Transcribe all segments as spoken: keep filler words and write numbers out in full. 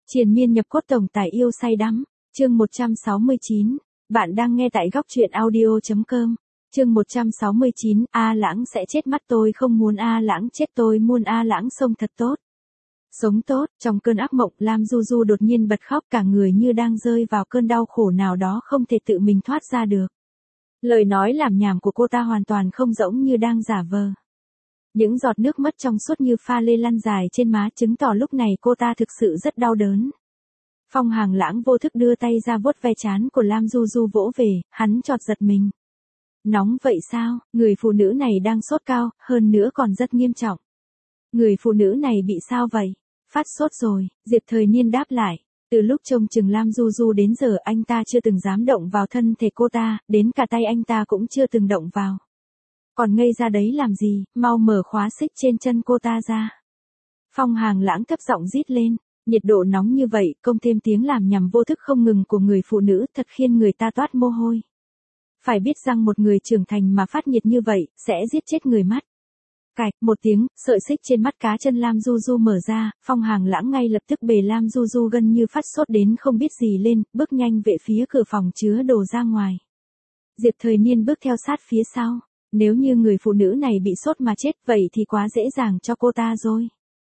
Triền miên nhập cốt tổng tài yêu say đắm, chương một trăm sáu mươi chín, bạn đang nghe tại góc truyện audio.com, chương một trăm sáu mươi chín, A Lãng sẽ chết mất tôi không muốn A Lãng chết tôi muốn A Lãng sống thật tốt. Sống tốt, trong cơn ác mộng Lam Du Du đột nhiên bật khóc cả người như đang rơi vào cơn đau khổ nào đó không thể tự mình thoát ra được. Lời nói làm nhảm của cô ta hoàn toàn không giống như đang giả vờ. Những giọt nước mắt trong suốt như pha lê lăn dài trên má chứng tỏ lúc này cô ta thực sự rất đau đớn. Phong Hàng Lãng vô thức đưa tay ra vuốt ve trán của Lam Du Du vỗ về, hắn chọt giật mình. Nóng vậy sao, người phụ nữ này đang sốt cao, hơn nữa còn rất nghiêm trọng. Người phụ nữ này bị sao vậy? Phát sốt rồi, Diệp Thời Niên đáp lại. Từ lúc trông chừng Lam Du Du đến giờ anh ta chưa từng dám động vào thân thể cô ta, đến cả tay anh ta cũng chưa từng động vào. Còn ngây ra đấy làm gì, mau mở khóa xích trên chân cô ta ra. Phong Hàng Lãng thấp giọng rít lên, nhiệt độ nóng như vậy, công thêm tiếng làm nhằm vô thức không ngừng của người phụ nữ thật khiến người ta toát mồ hôi. Phải biết rằng một người trưởng thành mà phát nhiệt như vậy, sẽ giết chết người mắt. Cạch, một tiếng, sợi xích trên mắt cá chân Lam Du Du mở ra, Phong Hàng Lãng ngay lập tức bề Lam Du Du gần như phát sốt đến không biết gì lên, bước nhanh về phía cửa phòng chứa đồ ra ngoài. Diệp Thời Niên bước theo sát phía sau. Nếu như người phụ nữ này bị sốt mà chết vậy thì quá dễ dàng cho cô ta rồi.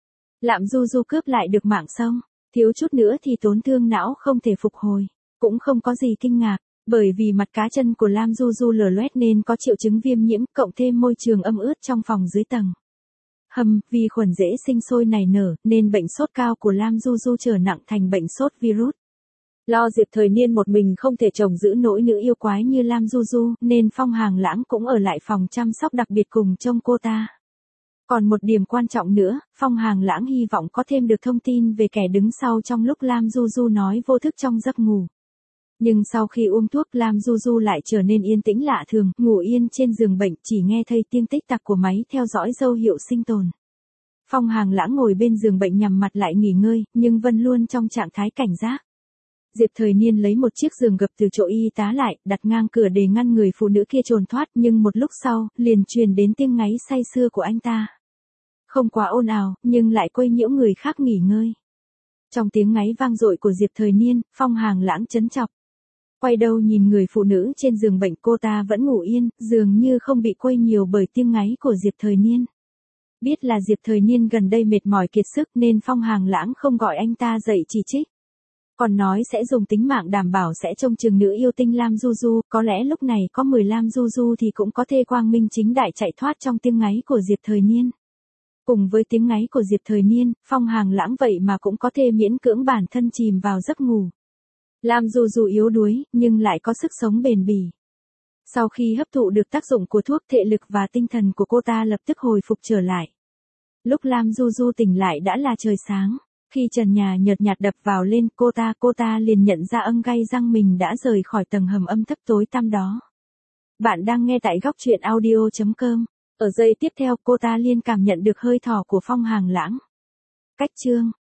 Lạm Du Du cướp lại được mạng sống, thiếu chút nữa thì tổn thương não không thể phục hồi. Cũng không có gì kinh ngạc, bởi vì mặt cá chân của Lam Du Du lở loét nên có triệu chứng viêm nhiễm cộng thêm môi trường ẩm ướt trong phòng dưới tầng. Hầm, vi khuẩn dễ sinh sôi nảy nở nên bệnh sốt cao của Lam Du Du trở nặng thành bệnh sốt virus. Lo Diệp Thời Niên một mình không thể trông giữ nỗi nữ yêu quái như Lam Du Du, nên Phong Hàng Lãng cũng ở lại phòng chăm sóc đặc biệt cùng trông cô ta. Còn một điểm quan trọng nữa, Phong Hàng Lãng hy vọng có thêm được thông tin về kẻ đứng sau trong lúc Lam Du Du nói vô thức trong giấc ngủ. Nhưng sau khi uống thuốc Lam Du Du lại trở nên yên tĩnh lạ thường, ngủ yên trên giường bệnh chỉ nghe thấy tiếng tích tắc của máy theo dõi dấu hiệu sinh tồn. Phong Hàng Lãng ngồi bên giường bệnh nhắm mặt lại nghỉ ngơi, nhưng vẫn luôn trong trạng thái cảnh giác. Diệp Thời Niên lấy một chiếc giường gập từ chỗ y tá lại, đặt ngang cửa để ngăn người phụ nữ kia trốn thoát, nhưng một lúc sau, liền truyền đến tiếng ngáy say sưa của anh ta. Không quá ồn ào, nhưng lại quấy nhiễu người khác nghỉ ngơi. Trong tiếng ngáy vang dội của Diệp Thời Niên, Phong Hàng Lãng chấn chọc. Quay đầu nhìn người phụ nữ trên giường bệnh, cô ta vẫn ngủ yên, dường như không bị quấy nhiều bởi tiếng ngáy của Diệp Thời Niên. Biết là Diệp Thời Niên gần đây mệt mỏi kiệt sức nên Phong Hàng Lãng không gọi anh ta dậy chỉ trích. Còn nói sẽ dùng tính mạng đảm bảo sẽ trông chừng nữ yêu tinh Lam Du Du, có lẽ lúc này có mười Lam Du Du thì cũng có thể quang minh chính đại chạy thoát trong tiếng ngáy của Diệp Thời Niên. Cùng với tiếng ngáy của Diệp Thời Niên, Phong Hàng Lãng vậy mà cũng có thể miễn cưỡng bản thân chìm vào giấc ngủ. Lam Du Du yếu đuối, nhưng lại có sức sống bền bỉ. Sau khi hấp thụ được tác dụng của thuốc, thể lực và tinh thần của cô ta lập tức hồi phục trở lại. Lúc Lam Du Du tỉnh lại đã là trời sáng. Khi trần nhà nhợt nhạt đập vào lên cô ta, cô ta liền nhận ra âm gai răng mình đã rời khỏi tầng hầm âm thấp tối tăm đó. Bạn đang nghe tại góc truyện audio.com. Ở giây tiếp theo cô ta liền cảm nhận được hơi thở của Phong Hàng Lãng. Cách chương,